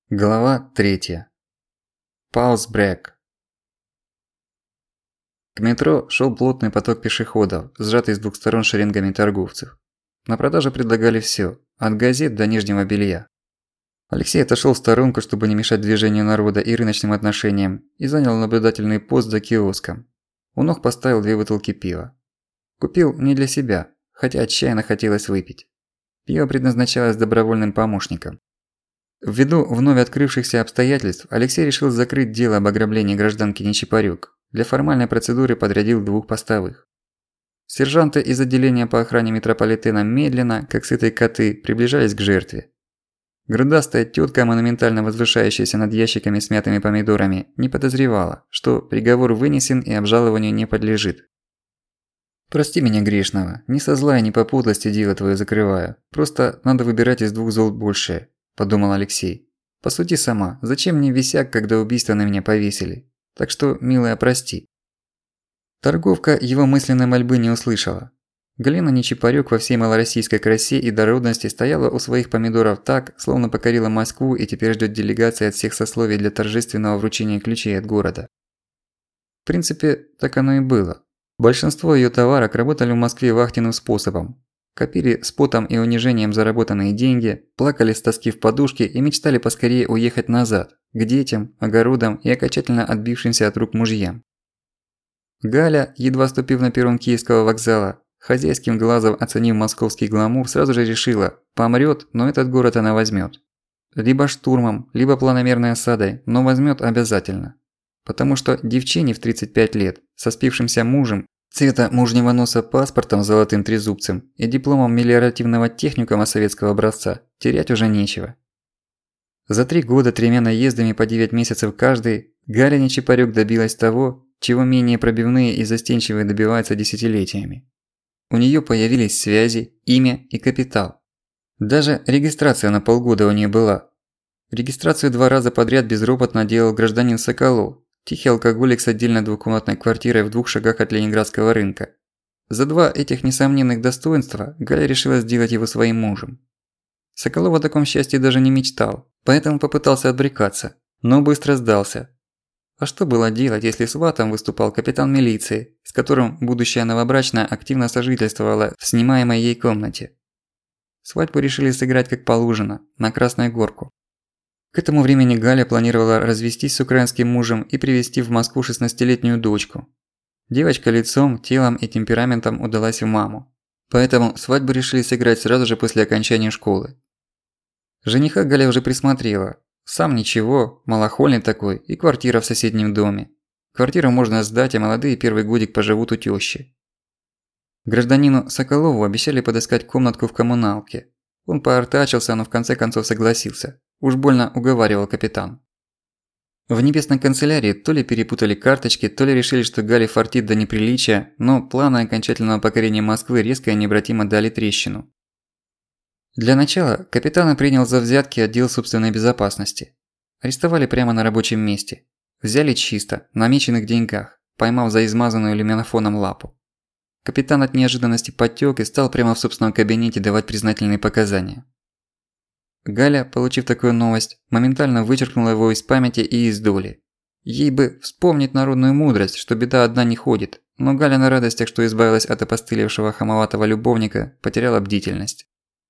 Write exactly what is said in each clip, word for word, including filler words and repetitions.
Глава третья. Пауз-брек. К метро шёл плотный поток пешеходов, сжатый с двух сторон шеренгами торговцев. На продажу предлагали всё, от газет до нижнего белья. Алексей отошёл в сторонку, чтобы не мешать движению народа и рыночным отношениям, и занял наблюдательный пост за киоском. У ног поставил две бутылки пива. Купил не для себя, хотя отчаянно хотелось выпить. Пиво предназначалось добровольным помощникам. Ввиду вновь открывшихся обстоятельств, Алексей решил закрыть дело об ограблении гражданки Нечипарюк. Для формальной процедуры подрядил двух постовых. Сержанты из отделения по охране метрополитена медленно, как сытые коты, приближались к жертве. Грудастая тётка, монументально возвышающаяся над ящиками с мятыми помидорами, не подозревала, что приговор вынесен и обжалованию не подлежит. «Прости меня грешного, не со зла и не по подлости дело твоё закрываю, просто надо выбирать из двух зол большее», – подумал Алексей. «Посуди сама, зачем мне висяк, когда убийство на меня повесили? Так что, милая, прости». Торговка его мысленной мольбы не услышала. Галина Нечипарюк во всей малороссийской красе и дородности стояла у своих помидоров так, словно покорила Москву и теперь ждёт делегации от всех сословий для торжественного вручения ключей от города. В принципе, так оно и было. Большинство её товарок работали в Москве вахтенным способом. Копили с потом и унижением заработанные деньги, плакали с тоски в подушке и мечтали поскорее уехать назад, к детям, огородам и окончательно отбившимся от рук мужьям. Галя, едва ступив на перрон Киевского вокзала, хозяйским глазом оценив московский гламур, сразу же решила – помрёт, но этот город она возьмёт. Либо штурмом, либо планомерной осадой, но возьмёт обязательно. Потому что девчине в тридцать пять лет, со спившимся мужем, цвета мужнего носа паспортом с золотым трезубцем и дипломом мелиоративного техникума советского образца терять уже нечего. За три года тремя наездами по девять месяцев каждый Галя Нечипарюк добилась того, чего менее пробивные и застенчивые добиваются десятилетиями. У неё появились связи, имя и капитал. Даже регистрация на полгода у неё была. Регистрацию два раза подряд безропотно делал гражданин Соколов. Тихий алкоголик с отдельной двухкомнатной квартирой в двух шагах от Ленинградского рынка. За два этих несомненных достоинства Галя решила сделать его своим мужем. Соколов о таком счастье даже не мечтал, поэтому попытался отбрекаться, но быстро сдался. А что было делать, если сватом выступал капитан милиции, с которым будущая новобрачная активно сожительствовала в снимаемой ей комнате? Свадьбу решили сыграть как положено, на Красную Горку. К этому времени Галя планировала развестись с украинским мужем и привезти в Москву шестнадцатилетнюю дочку. Девочка лицом, телом и темпераментом удалась в маму. Поэтому свадьбу решили сыграть сразу же после окончания школы. Жениха Галя уже присмотрела. Сам ничего, малохольный такой, и квартира в соседнем доме. Квартиру можно сдать, а молодые первый годик поживут у тёщи. Гражданину Соколову обещали подыскать комнатку в коммуналке. Он поортачился, но в конце концов согласился. Уж больно уговаривал капитан. В небесной канцелярии то ли перепутали карточки, то ли решили, что Гале фартит до неприличия, но планы окончательного покорения Москвы резко и необратимо дали трещину. Для начала капитана принял за взятки отдел собственной безопасности. Арестовали прямо на рабочем месте. Взяли чисто, на намеченных деньгах, поймав за измазанную люминофоном лапу. Капитан от неожиданности подтёк и стал прямо в собственном кабинете давать признательные показания. Галя, получив такую новость, моментально вычеркнула его из памяти и из доли. Ей бы вспомнить народную мудрость, что беда одна не ходит, но Галя на радостях, что избавилась от опостылевшего хамоватого любовника, потеряла бдительность.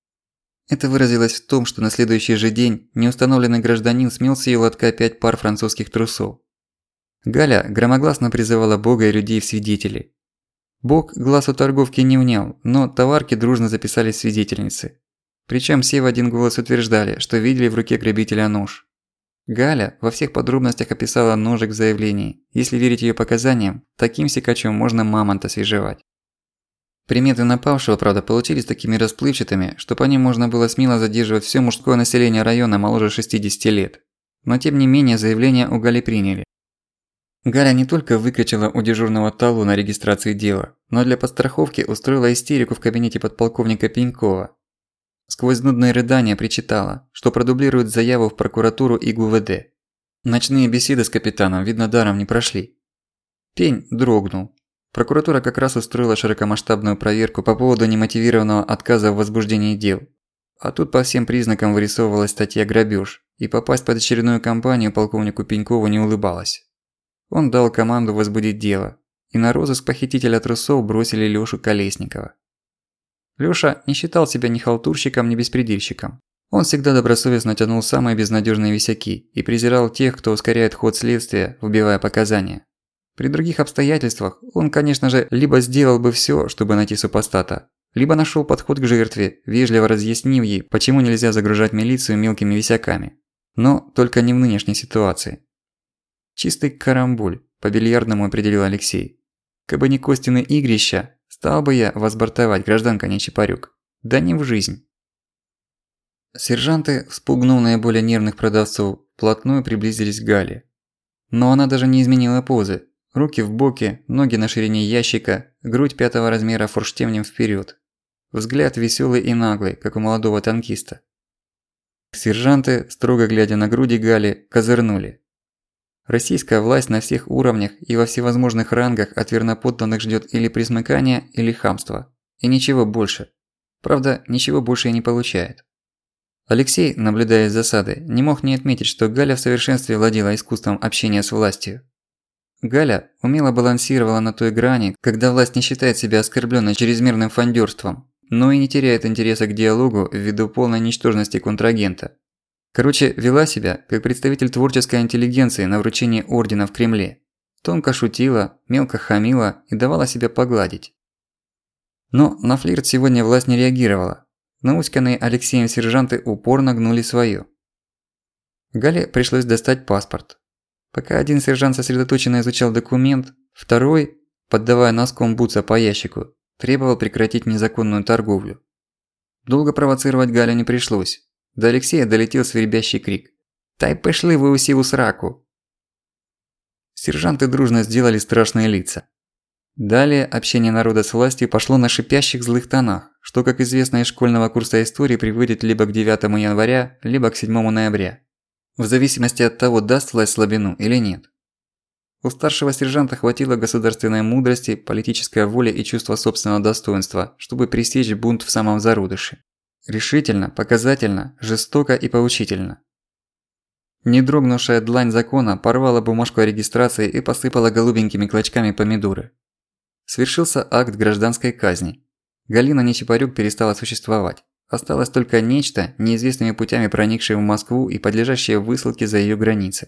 Это выразилось в том, что на следующий же день неустановленный гражданин смел с её лотка пять пар французских трусов. Галя громогласно призывала Бога и людей в свидетели. Бог глаз у торговки не внял, но товарки дружно записались в свидетельницы. Причем все в один голос утверждали, что видели в руке грабителя нож. Галя во всех подробностях описала ножик в заявлении. Если верить её показаниям, таким секачом можно мамонта свежевать. Приметы напавшего, правда, получились такими расплывчатыми, что по ним можно было смело задерживать всё мужское население района моложе шестидесяти лет. Но тем не менее заявление у Гали приняли. Галя не только выкричала у дежурного талона на регистрации дела, но для подстраховки устроила истерику в кабинете подполковника Пенькова. Сквозь нудные рыдания причитала, что продублирует заяву в прокуратуру и ГУВД. Ночные беседы с капитаном, видно, даром не прошли. Пень дрогнул. Прокуратура как раз устроила широкомасштабную проверку по поводу немотивированного отказа в возбуждении дел. А тут по всем признакам вырисовывалась статья «Грабеж», и попасть под очередную кампанию полковнику Пенькову не улыбалось. Он дал команду возбудить дело, и на розыск похитителя трусов бросили Лёшу Колесникова. Лёша не считал себя ни халтурщиком, ни беспредельщиком. Он всегда добросовестно тянул самые безнадёжные висяки и презирал тех, кто ускоряет ход следствия, вбивая показания. При других обстоятельствах он, конечно же, либо сделал бы всё, чтобы найти супостата, либо нашёл подход к жертве, вежливо разъяснив ей, почему нельзя загружать милицию мелкими висяками. Но только не в нынешней ситуации. «Чистый карамболь», – по-бильярдному определил Алексей. «Кабы не Костины игрища, стал бы я возбортовать, гражданка Нечипарюк. Да не в жизнь». Сержанты, вспугнув наиболее нервных продавцов, вплотную приблизились к Гале. Но она даже не изменила позы. Руки в боки, ноги на ширине ящика, грудь пятого размера форштевнем вперёд. Взгляд весёлый и наглый, как у молодого танкиста. Сержанты, строго глядя на груди Гали, козырнули. Российская власть на всех уровнях и во всевозможных рангах от верноподданных ждёт или присмыкания, или хамства. И ничего больше. Правда, ничего больше и не получает. Алексей, наблюдая из засады, не мог не отметить, что Галя в совершенстве владела искусством общения с властью. Галя умело балансировала на той грани, когда власть не считает себя оскорблённой чрезмерным фондёрством, но и не теряет интереса к диалогу ввиду полной ничтожности контрагента. Короче, вела себя, как представитель творческой интеллигенции на вручении ордена в Кремле. Тонко шутила, мелко хамила и давала себя погладить. Но на флирт сегодня власть не реагировала. Науськанные Алексеем сержанты упорно гнули своё. Гале пришлось достать паспорт. Пока один сержант сосредоточенно изучал документ, второй, поддавая носком бутса по ящику, требовал прекратить незаконную торговлю. Долго провоцировать Галю не пришлось. До Алексея долетел свирепящий крик: «Та й пошли вы усі у сраку!». Сержанты дружно сделали страшные лица. Далее общение народа с властью пошло на шипящих злых тонах, что, как известно из школьного курса истории, приводит либо к девятому января, либо к седьмому ноября. В зависимости от того, даст власть слабину или нет. У старшего сержанта хватило государственной мудрости, политической воли и чувства собственного достоинства, чтобы пресечь бунт в самом зародыше. Решительно, показательно, жестоко и поучительно. Не дрогнувшая длань закона порвала бумажку о регистрации и посыпала голубенькими клочками помидоры. Свершился акт гражданской казни. Галина Нечипарюк перестала существовать. Осталось только нечто, неизвестными путями проникшее в Москву и подлежащее высылке за её границы.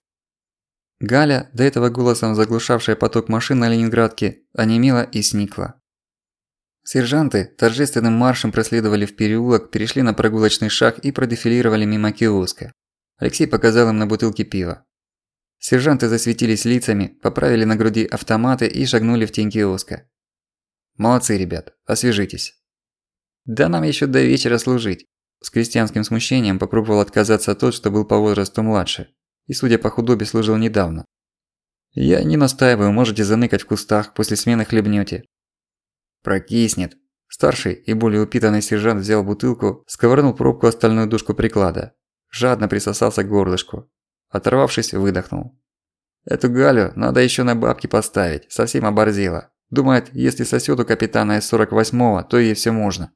Галя, до этого голосом заглушавшая поток машин на Ленинградке, онемела и сникла. Сержанты торжественным маршем проследовали в переулок, перешли на прогулочный шаг и продефилировали мимо киоска. Алексей показал им на бутылки пива. Сержанты засветились лицами, поправили на груди автоматы и шагнули в тень киоска. «Молодцы, ребят, освежитесь». «Да нам ещё до вечера служить». С крестьянским смущением попробовал отказаться тот, что был по возрасту младше, и, судя по худобе, служил недавно. «Я не настаиваю, можете заныкать в кустах, после смены хлебнёте». «Прокиснет». Старший и более упитанный сержант взял бутылку, сковырнул пробку о стальную дужку приклада. Жадно присосался к горлышку. Оторвавшись, выдохнул. «Эту Галю надо ещё на бабки поставить, совсем оборзела. Думает, если сосёт у капитана из сорок восьмого, то ей всё можно».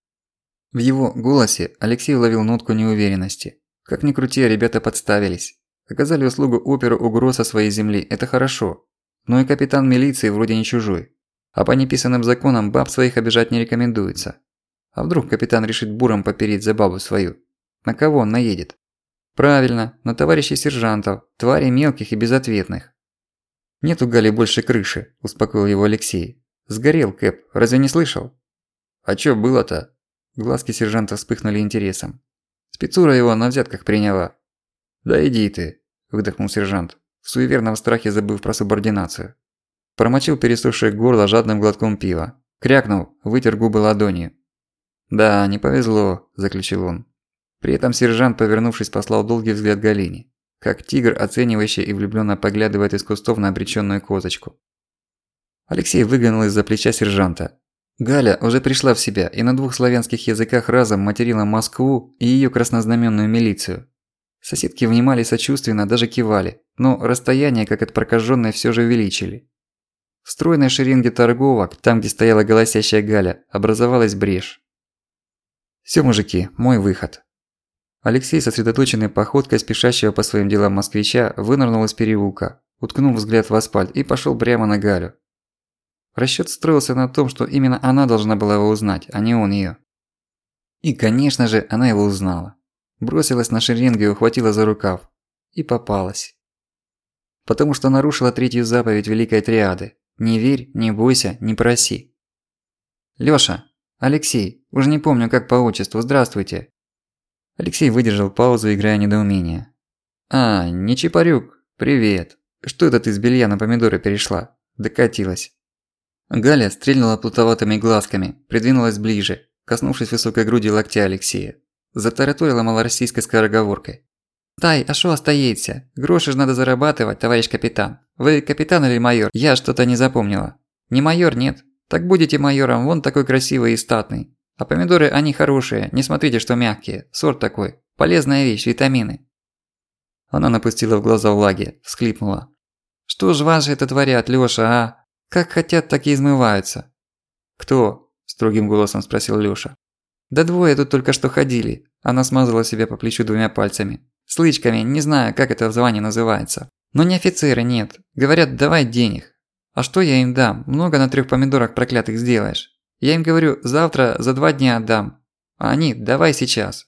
В его голосе Алексей уловил нотку неуверенности. Как ни крути, ребята подставились. Оказали услугу оперу угроза своей земли – это хорошо. Но и капитан милиции вроде не чужой. А по неписанным законам баб своих обижать не рекомендуется. А вдруг капитан решит буром попереть за бабу свою? На кого он наедет? Правильно, на товарищей сержантов, тварей мелких и безответных. «Нет у Гали больше крыши», – успокоил его Алексей. «Сгорел Кэп, разве не слышал?» «А чё было-то?» Глазки сержанта вспыхнули интересом. «Спецура его на взятках приняла». «Да иди ты», – выдохнул сержант, в суеверном страхе забыв про субординацию. Промочил пересохшее горло жадным глотком пива. Крякнул, вытер губы ладонью. «Да, не повезло», – заключил он. При этом сержант, повернувшись, послал долгий взгляд Галине, как тигр, оценивающий и влюблённо поглядывает из кустов на обречённую козочку. Алексей выглянул из-за плеча сержанта. Галя уже пришла в себя и на двух славянских языках разом материла Москву и её краснознаменную милицию. Соседки внимали сочувственно, даже кивали, но расстояние, как от прокажённой, всё же увеличили. В стройной шеренге торговок, там, где стояла голосящая Галя, образовалась брешь. «Всё, мужики, мой выход». Алексей, сосредоточенной походкой спешащего по своим делам москвича, вынырнул из переулка, уткнул взгляд в асфальт и пошёл прямо на Галю. Расчёт строился на том, что именно она должна была его узнать, а не он её. И, конечно же, она его узнала. Бросилась на шеренгу и ухватила за рукав. И попалась. Потому что нарушила третью заповедь Великой Триады. Не верь, не бойся, не проси. «Лёша! Алексей! Уж не помню, как по отчеству. Здравствуйте!» Алексей выдержал паузу, играя недоумение. «А, не Чапарюк. Привет. Что это ты с белья на помидоры перешла? Докатилась». Галя стрельнула плутоватыми глазками, придвинулась ближе, коснувшись высокой груди локтя Алексея. Затараторила малороссийской скороговоркой. «Тай, а шо остаётся? Гроши ж надо зарабатывать, товарищ капитан. Вы капитан или майор? Я что-то не запомнила. Не майор, нет? Так будете майором, вон такой красивый и статный. А помидоры, они хорошие, не смотрите, что мягкие. Сорт такой. Полезная вещь, витамины». Она напустила в глаза влаги, всхлипнула. «Что ж ваши это творят, Лёша, а? Как хотят, так и измываются». «Кто?» – строгим голосом спросил Лёша. «Да двое тут только что ходили». Она смазала себя по плечу двумя пальцами. «С лычками, не знаю, как это в звании называется. Но не офицеры, нет. Говорят, давай денег. А что я им дам? Много на трёх помидорах проклятых сделаешь. Я им говорю, завтра за два дня отдам. А они, давай сейчас».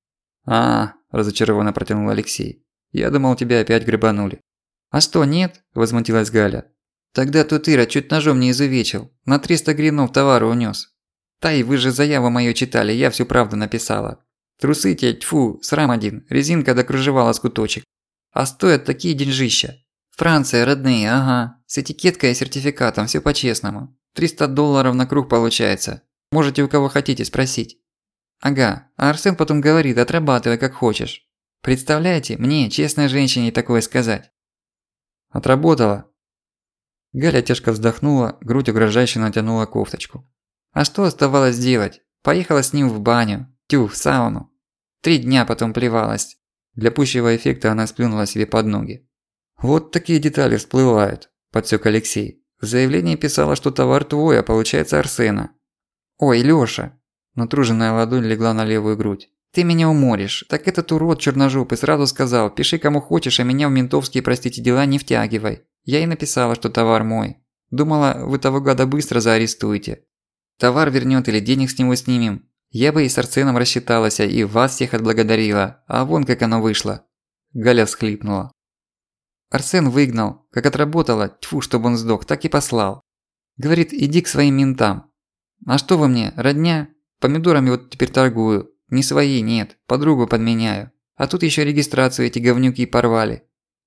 «А, – разочарованно протянул Алексей. Я думал, тебя опять гребанули». «А что, нет?» – возмутилась Галя. «Тогда тут Ира чуть ножом не изувечил. На триста гривнов товара унёс. Тай, вы же заяву мою читали, я всю правду написала. Трусы те, тьфу, срам один, резинка до кружева лоскуточек. А стоят такие деньжища. Франция, родные, ага. С этикеткой и сертификатом, всё по-честному. триста долларов на круг получается. Можете у кого хотите спросить». «Ага, а Арсен потом говорит, отрабатывай как хочешь. Представляете, мне, честной женщине, такое сказать». «Отработала?» Галя тяжко вздохнула, грудь угрожающе натянула кофточку. «А что оставалось делать? Поехала с ним в баню. Тю, в сауну. Три дня потом плевалась». Для пущего эффекта она сплюнула себе под ноги. «Вот такие детали всплывают», – подсёк Алексей. «В заявлении писала, что товар твой, а получается Арсена». «Ой, Лёша!» – натруженная ладонь легла на левую грудь. «Ты меня уморишь. Так этот урод черножопый сразу сказал, пиши кому хочешь, а меня в ментовские, простите, дела не втягивай. Я ей написала, что товар мой. Думала, вы того гада быстро заарестуете. Товар вернёт или денег с него снимем. Я бы и с Арсеном рассчиталась, и вас всех отблагодарила. А вон как оно вышло». Галя всхлипнула. «Арсен выгнал. Как отработала, тьфу, чтобы он сдох, так и послал. Говорит, иди к своим ментам. А что вы мне, родня? Помидорами вот теперь торгую. Не свои, нет, подругу подменяю. А тут ещё регистрацию эти говнюки порвали».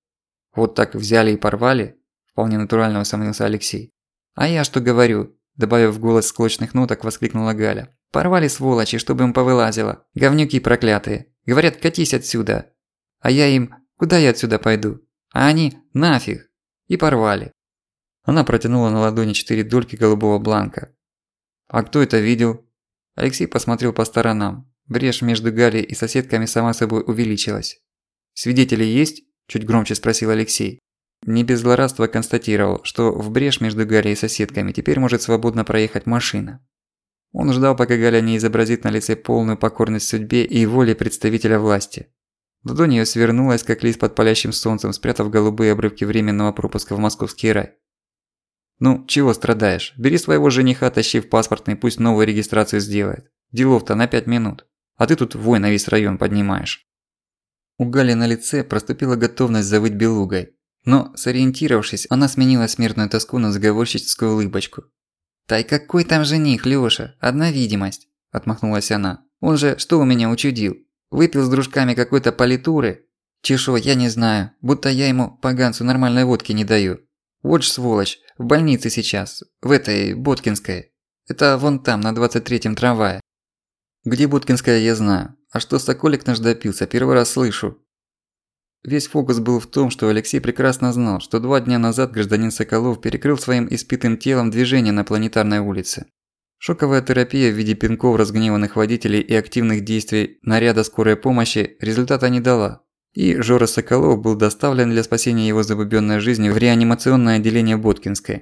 «Вот так взяли и порвали?» – вполне натурально усомнился Алексей. «А я что говорю?» – добавив в голос склочных ноток, воскликнула Галя. «Порвали сволочи, чтобы им повылазило. Говнюки проклятые. Говорят, катись отсюда. А я им, куда я отсюда пойду? А они, нафиг. И порвали». Она протянула на ладони четыре дольки голубого бланка. «А кто это видел?» Алексей посмотрел по сторонам. Брешь между Галей и соседками сама собой увеличилась. «Свидетели есть?» – чуть громче спросил Алексей. Не без злорадства констатировал, что в брешь между Галей и соседками теперь может свободно проехать машина. Он ждал, пока Галя не изобразит на лице полную покорность судьбе и воле представителя власти. Ладонь её свернулась, как лист под палящим солнцем, спрятав голубые обрывки временного пропуска в московский рай. «Ну, чего страдаешь? Бери своего жениха, тащи в паспортный, пусть новую регистрацию сделает. Делов-то на пять минут. А ты тут вой на весь район поднимаешь». У Гали на лице проступила готовность завыть белугой. Но, сориентировавшись, она сменила смертную тоску на заговорщическую улыбочку. «Тай какой там жених, Лёша? Одна видимость», – отмахнулась она. «Он же что у меня учудил? Выпил с дружками какой-то политуры? Чешо, я не знаю, будто я ему, поганцу, нормальной водки не даю. Вот ж сволочь, в больнице сейчас, в этой, Боткинской. Это вон там, на двадцать третьем трамвае». «Где Боткинская, я знаю. А что Соколик наш допился, первый раз слышу». Весь фокус был в том, что Алексей прекрасно знал, что два дня назад гражданин Соколов перекрыл своим испитым телом движение на Планетарной улице. Шоковая терапия в виде пинков разгневанных водителей и активных действий наряда скорой помощи результата не дала. И Жора Соколов был доставлен для спасения его забубённой жизни в реанимационное отделение Боткинской.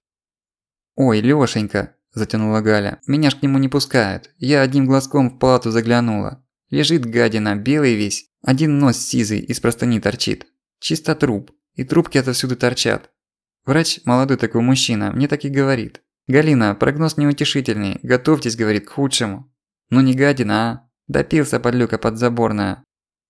«Ой, Лёшенька», – затянула Галя, – «меня ж к нему не пускают. Я одним глазком в палату заглянула. Лежит гадина, белый весь. Один нос сизый из простыни торчит. Чисто труп. И трубки отовсюду торчат. Врач, молодой такой мужчина, мне так и говорит. «Галина, прогноз неутешительный. Готовьтесь, – говорит, – к худшему». Ну не гадина, а? Допился подлюка подзаборная.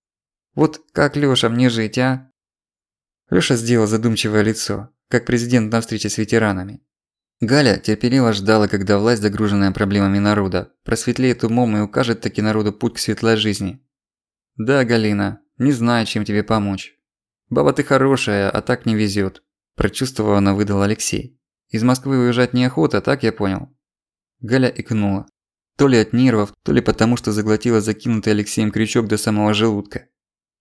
Вот как Лёша мне жить, а? Лёша сделал задумчивое лицо, как президент на встрече с ветеранами. Галя терпеливо ждала, когда власть, загруженная проблемами народа, просветлеет умом и укажет таки народу путь к светлой жизни. «Да, Галина, не знаю, чем тебе помочь. Баба ты хорошая, а так не везёт», – прочувствованно выдал Алексей. «Из Москвы уезжать неохота, так я понял?» Галя икнула. То ли от нервов, то ли потому, что заглотила закинутый Алексеем крючок до самого желудка.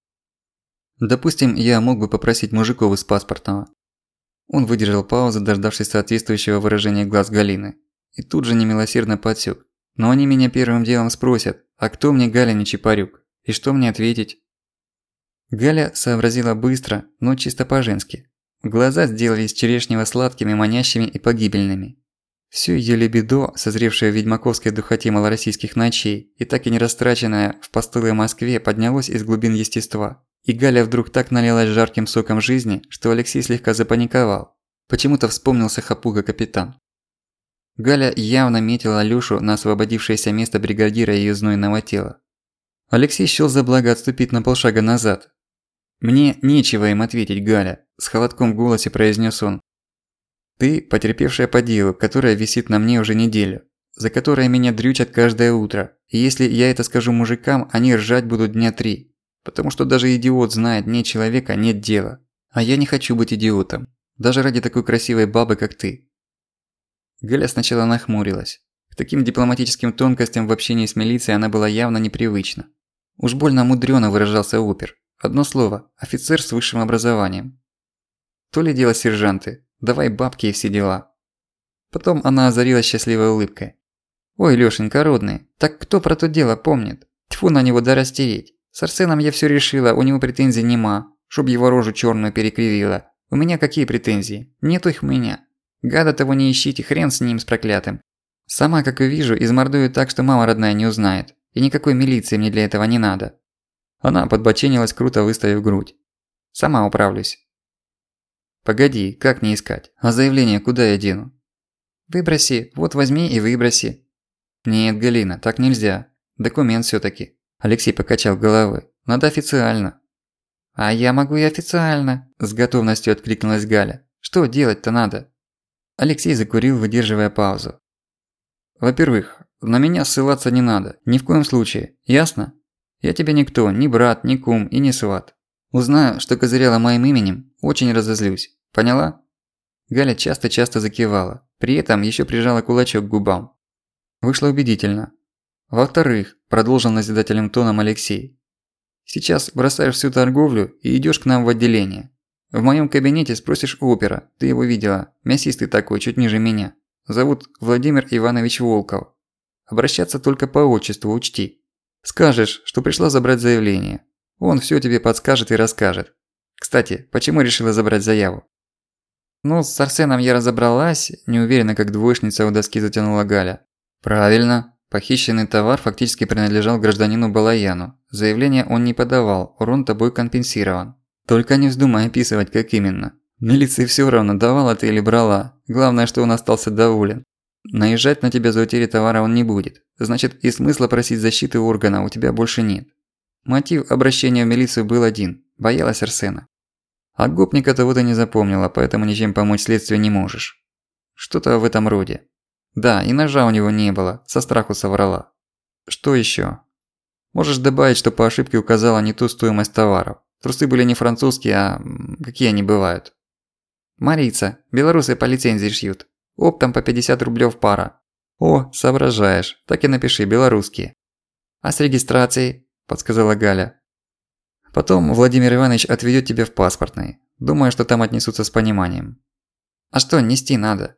«Допустим, я мог бы попросить мужиков из паспортного». Он выдержал паузу, дождавшись соответствующего выражения глаз Галины. И тут же немилосердно подсёк. «Но они меня первым делом спросят, а кто мне Галя не Чапарюк? И что мне ответить?» Галя сообразила быстро, но чисто по-женски. Глаза сделались черешнево сладкими, манящими и погибельными. Всё её либидо, созревшее в ведьмаковской духоте малороссийских ночей и так и не растраченное в постылой Москве, поднялось из глубин естества. И Галя вдруг так налилась жарким соком жизни, что Алексей слегка запаниковал. Почему-то вспомнился хапуга-капитан. Галя явно метила Алёшу на освободившееся место бригадира её знойного тела. Алексей счёл за благо отступить на полшага назад. «Мне нечего им ответить, Галя», – с холодком в голосе произнёс он. «Ты – потерпевшая по делу, которое висит на мне уже неделю, за которое меня дрючат каждое утро, и если я это скажу мужикам, они ржать будут дня три. Потому что даже идиот знает, нет человека, нет дела. А я не хочу быть идиотом. Даже ради такой красивой бабы, как ты». Галя сначала нахмурилась. К таким дипломатическим тонкостям в общении с милицией она была явно непривычна. Уж больно мудрёно выражался опер. Одно слово – офицер с высшим образованием. То ли дело сержанты. Давай бабки и все дела. Потом она озарилась счастливой улыбкой. «Ой, Лёшенька родный, так кто про то дело помнит? Тьфу на него да растереть. С Арсеном я всё решила, у него претензий нема, чтоб его рожу чёрную перекривила. У меня какие претензии? Нету их у меня. Гада того не ищите, хрен с ним, с проклятым. Сама, как увижу, измордую так, что мама родная не узнает. И никакой милиции мне для этого не надо». Она подбоченилась, круто выставив грудь. «Сама управлюсь». «Погоди, как не искать? А заявление куда я дену?» «Выброси, вот возьми и выброси». «Нет, Галина, так нельзя. Документ всё-таки». Алексей покачал головой. «Надо официально». «А я могу и официально», – с готовностью откликнулась Галя. «Что делать-то надо?» Алексей закурил, выдерживая паузу. «Во-первых, на меня ссылаться не надо, ни в коем случае, ясно? Я тебе никто, ни брат, ни кум и ни сват. Узнаю, что козыряла моим именем, очень разозлюсь. Поняла?» Галя часто-часто закивала, при этом ещё прижала кулачок к губам. Вышло убедительно. «Во-вторых», – продолжил назидательным тоном Алексей, – «сейчас бросаешь всю торговлю и идёшь к нам в отделение. В моём кабинете спросишь опера, ты его видела, мясистый такой, чуть ниже меня. Зовут Владимир Иванович Волков. Обращаться только по отчеству, учти. Скажешь, что пришла забрать заявление. Он всё тебе подскажет и расскажет. Кстати, почему решила забрать заяву?» «Ну, с Арсеном я разобралась», – неуверенно, как двоечница у доски затянула Галя. «Правильно. Похищенный товар фактически принадлежал гражданину Балаяну. Заявление он не подавал, урон тобой компенсирован. Только не вздумай описывать, как именно. Милиции всё равно, давала ты или брала. Главное, что он остался доволен. Наезжать на тебя за утерю товара он не будет. Значит, и смысла просить защиты органа у тебя больше нет. Мотив обращения в милицию был один – боялась Арсена. А гопника того ты не запомнила, поэтому ничем помочь следствию не можешь. Что-то в этом роде. Да, и ножа у него не было, со страху соврала. Что ещё? Можешь добавить, что по ошибке указала не ту стоимость товаров. Трусы были не французские, а какие они бывают. Марица, белорусы по лицензии шьют. Оптом по пятьдесят рублёв пара. О, соображаешь, так и напиши, белорусские. А с регистрацией? Подсказала Галя. Потом Владимир Иванович отведёт тебя в паспортный. Думаю, что там отнесутся с пониманием. А что нести надо?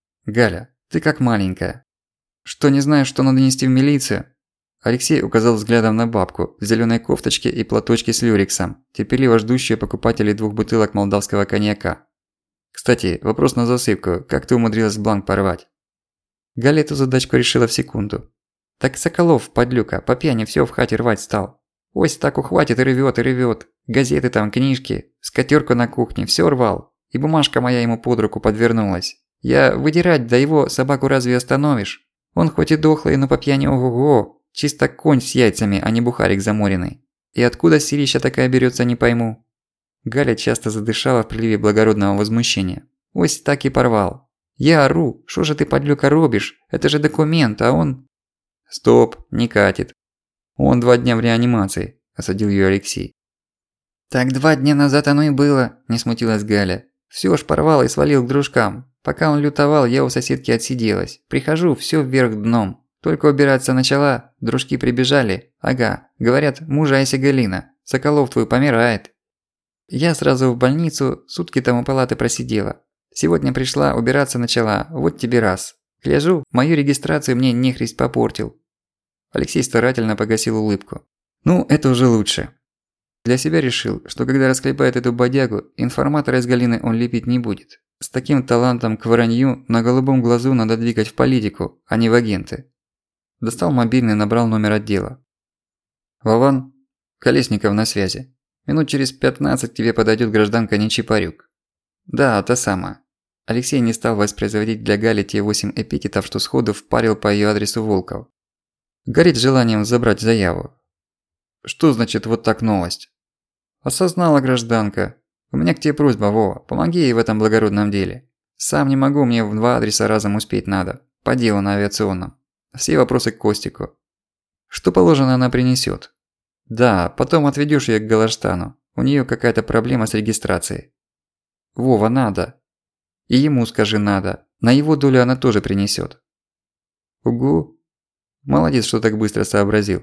Галя, ты как маленькая. Что, не знаешь, что надо нести в милицию? Алексей указал взглядом на бабку в зелёной кофточке и платочке с люрексом, терпеливо ждущую покупателей двух бутылок молдавского коньяка. Кстати, вопрос на засыпку, как ты умудрилась бланк порвать? Галя эту задачку решила в секунду. Так Соколов, подлюка, по пьяни всё в хате рвать стал. Ось так ухватит и рвёт, и рвёт. Газеты там, книжки, скатёрку на кухне, всё рвал. И бумажка моя ему под руку подвернулась. Я выдирать, да его собаку разве остановишь? Он хоть и дохлый, но по пьяни ого-го. Чисто конь с яйцами, а не бухарик заморенный. И откуда сирища такая берётся, не пойму. Галя часто задышала в приливе благородного возмущения. Ось так и порвал. Я ору, что же ты, подлюка, робишь? Это же документ, а он... Стоп, не катит. Он два дня в реанимации, осадил её Алексей. Так два дня назад оно и было, не смутилась Галя. Всё ж порвал и свалил к дружкам. Пока он лютовал, я у соседки отсиделась. Прихожу, всё вверх дном. Только убираться начала, дружки прибежали. Ага, говорят, мужайся, Галина. Соколов твой помирает. Я сразу в больницу, сутки там у палаты просидела. Сегодня пришла, убираться начала, вот тебе раз. Гляжу, мою регистрацию мне нехрист попортил. Алексей старательно погасил улыбку. Ну, это уже лучше. Для себя решил, что когда расклепает эту бодягу, информатора из Галины он лепить не будет. С таким талантом к вранью на голубом глазу надо двигать в политику, а не в агенты. Достал мобильный, набрал номер отдела. Вован, Колесников на связи. Минут через пятнадцать к тебе подойдет гражданка Нечипарюк. Да, та самая. Алексей не стал воспроизводить для Гали те восемь эпитетов, что сходу впарил по её адресу Волков. Горит желанием забрать заяву. Что значит вот так новость? Осознала гражданка. У меня к тебе просьба, Вова, помоги ей в этом благородном деле. Сам не могу, мне в два адреса разом успеть надо. По делу на авиационном. Все вопросы к Костику. Что положено, она принесёт. Да, потом отведёшь её к Галаштану. У неё какая-то проблема с регистрацией. Вова, надо. И ему скажи надо. На его долю она тоже принесёт. Угу. Молодец, что так быстро сообразил.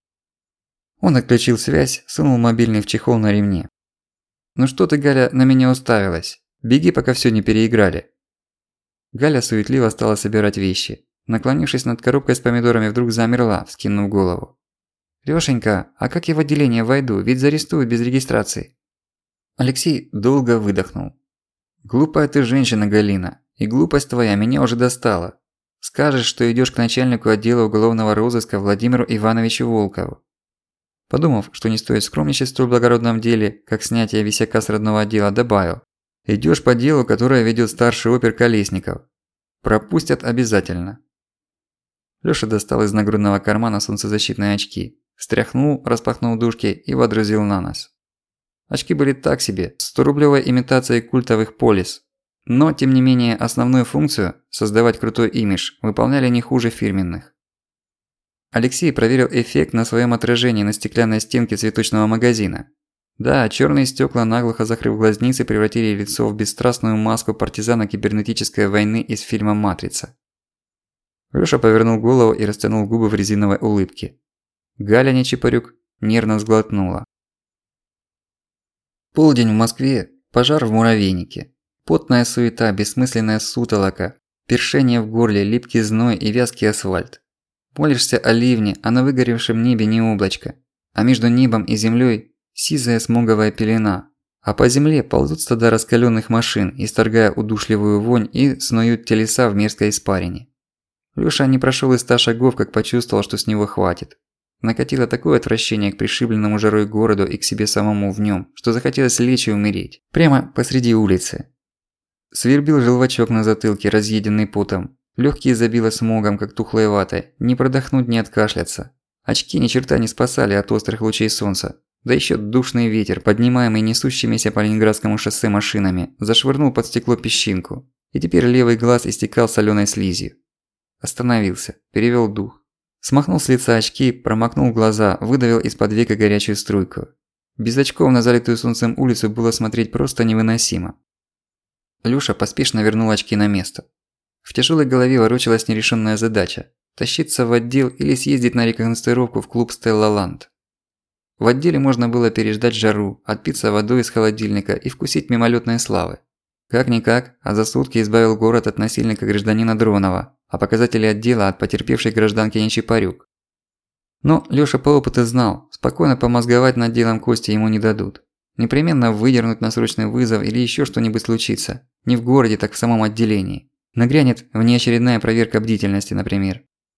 Он отключил связь, сунул мобильный в чехол на ремне. Ну что ты, Галя, на меня уставилась? Беги, пока всё не переиграли. Галя суетливо стала собирать вещи. Наклонившись над коробкой с помидорами, вдруг замерла, вскинув голову. «Лёшенька, а как я в отделение войду? Ведь зарестуют без регистрации». Алексей долго выдохнул. «Глупая ты женщина, Галина, и глупость твоя меня уже достала. Скажешь, что идёшь к начальнику отдела уголовного розыска Владимиру Ивановичу Волкову». Подумав, что не стоит скромничать в столь благородном деле, как снятие висяка с родного отдела, добавил. «Идёшь по делу, которое ведёт старший опер Колесников. Пропустят обязательно». Лёша достал из нагрудного кармана солнцезащитные очки. Стряхнул, распахнул дужки и водрузил на нос. Очки были так себе, сторублёвой имитацией культовых полис. Но, тем не менее, основную функцию – создавать крутой имидж – выполняли не хуже фирменных. Алексей проверил эффект на своём отражении на стеклянной стенке цветочного магазина. Да, чёрные стёкла, наглухо закрыв глазницы, превратили лицо в бесстрастную маску партизана кибернетической войны из фильма «Матрица». Лёша повернул голову и растянул губы в резиновой улыбке. Галя Нечипарюк нервно сглотнула. Полдень в Москве, пожар в муравейнике. Потная суета, бессмысленная сутолока, першение в горле, липкий зной и вязкий асфальт. Молишься о ливне, а на выгоревшем небе не облачко. А между небом и землёй сизая смоговая пелена. А по земле ползут стада раскалённых машин, исторгая удушливую вонь, и снуют телеса в мерзкой испарине. Лёша не прошёл и ста шагов, как почувствовал, что с него хватит. Накатило такое отвращение к пришибленному жарой городу и к себе самому в нём, что захотелось лечь и умереть. Прямо посреди улицы. Свербил желвачок на затылке, разъеденный потом. Лёгкие забило смогом, как тухлой ватой. Не продохнуть, не откашляться. Очки ни черта не спасали от острых лучей солнца. Да ещё душный ветер, поднимаемый несущимися по Ленинградскому шоссе машинами, зашвырнул под стекло песчинку. И теперь левый глаз истекал солёной слизью. Остановился, перевёл дух. Смахнул с лица очки, промокнул глаза, выдавил из-под века горячую струйку. Без очков на залитую солнцем улицу было смотреть просто невыносимо. Лёша поспешно вернул очки на место. В тяжёлой голове ворочалась нерешенная задача – тащиться в отдел или съездить на рекогностировку в клуб «Стелла Ланд». В отделе можно было переждать жару, отпиться водой из холодильника и вкусить мимолетной славы. Как-никак, а за сутки избавил город от насильника гражданина Дронова, а показатели отдела от потерпевшей гражданки Нечипарюк. Но Лёша по опыту знал, спокойно помозговать над делом Кости ему не дадут. Непременно выдернуть на срочный вызов или ещё что-нибудь случится. Не в городе, так в самом отделении. Нагрянет внеочередная проверка бдительности, например.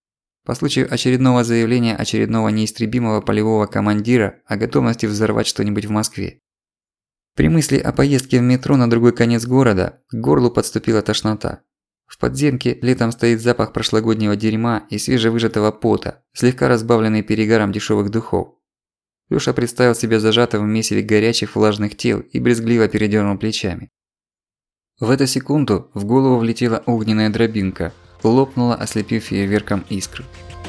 По случаю очередного заявления очередного неистребимого полевого командира о готовности взорвать что-нибудь в Москве. При мысли о поездке в метро на другой конец города к горлу подступила тошнота. В подземке летом стоит запах прошлогоднего дерьма и свежевыжатого пота, слегка разбавленный перегаром дешевых духов. Лёша представил себя зажатым в месиве горячих влажных тел и брезгливо передёрнул плечами. В эту секунду в голову влетела огненная дробинка, лопнула, ослепив фейерверком искры.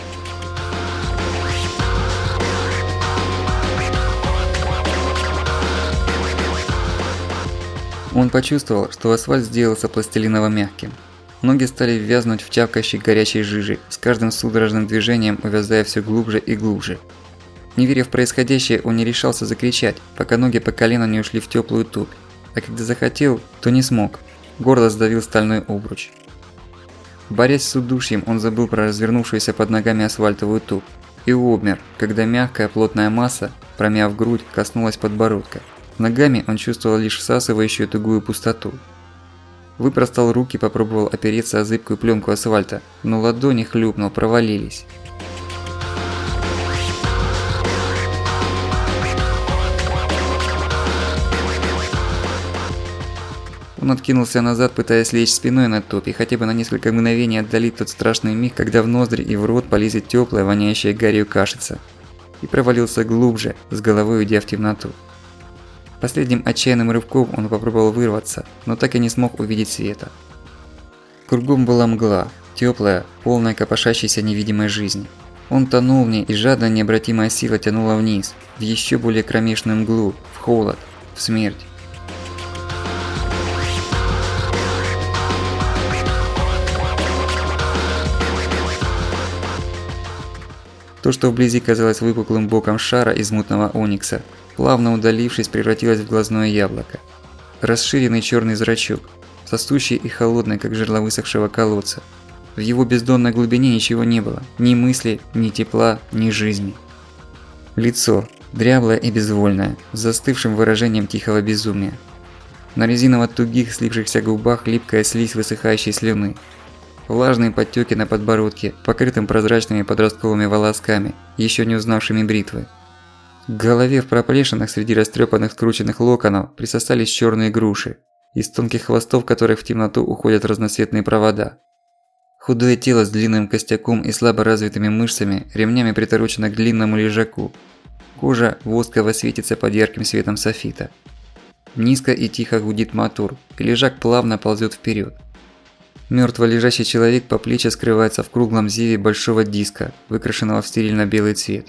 Он почувствовал, что асфальт сделался пластилиново-мягким. Ноги стали вязнуть в чавкающей горячей жиже, с каждым судорожным движением увязая всё глубже и глубже. Не веря в происходящее, он не решался закричать, пока ноги по колено не ушли в тёплую топь. А когда захотел, то не смог. Горло сдавил стальной обруч. Борясь с удушьем, он забыл про развернувшуюся под ногами асфальтовую топь и обмер, когда мягкая плотная масса, промяв грудь, коснулась подбородка. Ногами он чувствовал лишь всасывающую тугую пустоту. Выпростал руки, попробовал опереться о зыбкую плёнку асфальта, но ладони, хлюпнул, провалились. Он откинулся назад, пытаясь лечь спиной на топь и хотя бы на несколько мгновений отдалить тот страшный миг, когда в ноздри и в рот полезет тёплая, воняющая гарью кашица. И провалился глубже, с головой уйдя в темноту. Последним отчаянным рывком он попробовал вырваться, но так и не смог увидеть света. Кругом была мгла, тёплая, полная копошащейся невидимой жизни. Он тонул в ней, и жадная необратимая сила тянула вниз, в ещё более кромешную мглу, в холод, в смерть. То, что вблизи казалось выпуклым боком шара из мутного оникса, плавно удалившись, превратилось в глазное яблоко. Расширенный чёрный зрачок, сосущий и холодный, как жерло высохшего колодца. В его бездонной глубине ничего не было, ни мысли, ни тепла, ни жизни. Лицо, дряблое и безвольное, с застывшим выражением тихого безумия. На резиново-тугих слипшихся губах липкая слизь высыхающей слюны. Влажные подтёки на подбородке, покрытым прозрачными подростковыми волосками, ещё не узнавшими бритвы. К голове в проплешинах среди растрёпанных скрученных локонов присосались чёрные груши, из тонких хвостов которых в темноту уходят разноцветные провода. Худое тело с длинным костяком и слабо развитыми мышцами ремнями приторочено к длинному лежаку. Кожа восково светится под ярким светом софита. Низко и тихо гудит мотор, и лежак плавно ползёт вперёд. Мёртво лежащий человек по плечи скрывается в круглом зеве большого диска, выкрашенного в стерильно-белый цвет.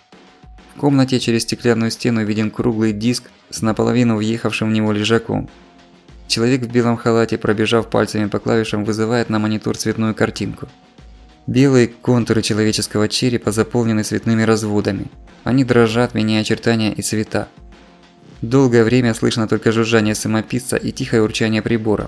В комнате через стеклянную стену виден круглый диск с наполовину въехавшим в него лежаком. Человек в белом халате, пробежав пальцами по клавишам, вызывает на монитор цветную картинку. Белые контуры человеческого черепа заполнены цветными разводами. Они дрожат, меняя очертания и цвета. Долгое время слышно только жужжание самописца и тихое урчание приборов.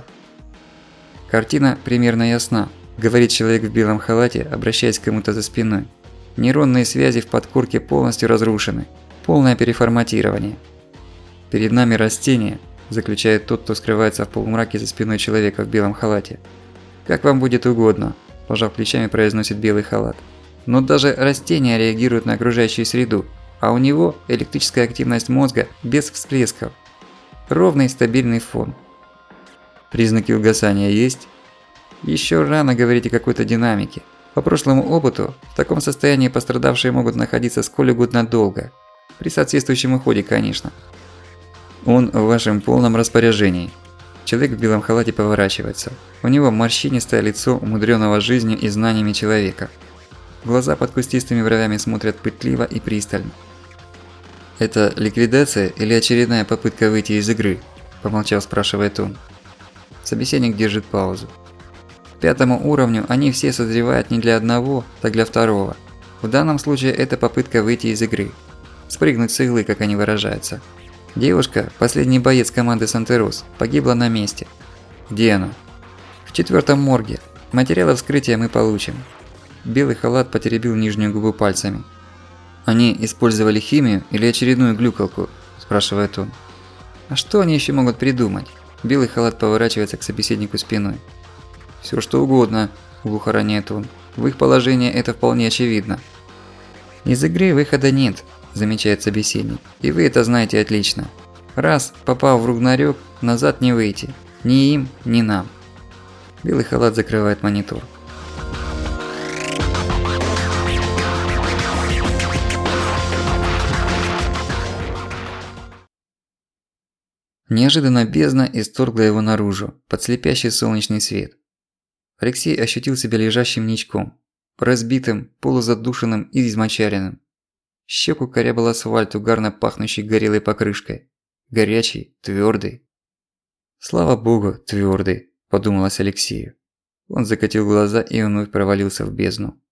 Картина примерно ясна, говорит человек в белом халате, обращаясь к кому-то за спиной. Нейронные связи в подкорке полностью разрушены. Полное переформатирование. Перед нами растение, заключает тот, кто скрывается в полумраке за спиной человека в белом халате. Как вам будет угодно, пожав плечами, произносит белый халат. Но даже растения реагируют на окружающую среду, а у него электрическая активность мозга без всплесков. Ровный стабильный фон. Признаки угасания есть? Ещё рано говорить о какой-то динамике. По прошлому опыту, в таком состоянии пострадавшие могут находиться сколь угодно долго. При соответствующем уходе, конечно. Он в вашем полном распоряжении. Человек в белом халате поворачивается. У него морщинистое лицо умудренного жизнью и знаниями человека. Глаза под кустистыми бровями смотрят пытливо и пристально. «Это ликвидация или очередная попытка выйти из игры?» – помолчав, спрашивает он. Собеседник держит паузу. К пятому уровню они все созревают не для одного, так для второго. В данном случае это попытка выйти из игры. Спрыгнуть с иглы, как они выражаются. Девушка, последний боец команды Сантерос, погибла на месте. Где она? В четвёртом морге. Материалы вскрытия мы получим. Белый халат потеребил нижнюю губу пальцами. Они использовали химию или очередную глюкалку? Спрашивает он. А что они ещё могут придумать? Белый халат поворачивается к собеседнику спиной. «Всё что угодно», – глухо роняет он. В их положении это вполне очевидно. «Из игры выхода нет», – замечает собеседник, – «и вы это знаете отлично. Раз, попав в Рагнарёк, назад не выйти. Ни им, ни нам». Белый халат закрывает монитор. Неожиданно бездна исторгла его наружу, под слепящий солнечный свет. Алексей ощутил себя лежащим ничком, разбитым, полузадушенным и измочаренным. Щеку корябал асфальт, угарно пахнущий горелой покрышкой. Горячий, твёрдый. «Слава богу, твёрдый», – подумалось Алексею. Он закатил глаза и вновь провалился в бездну.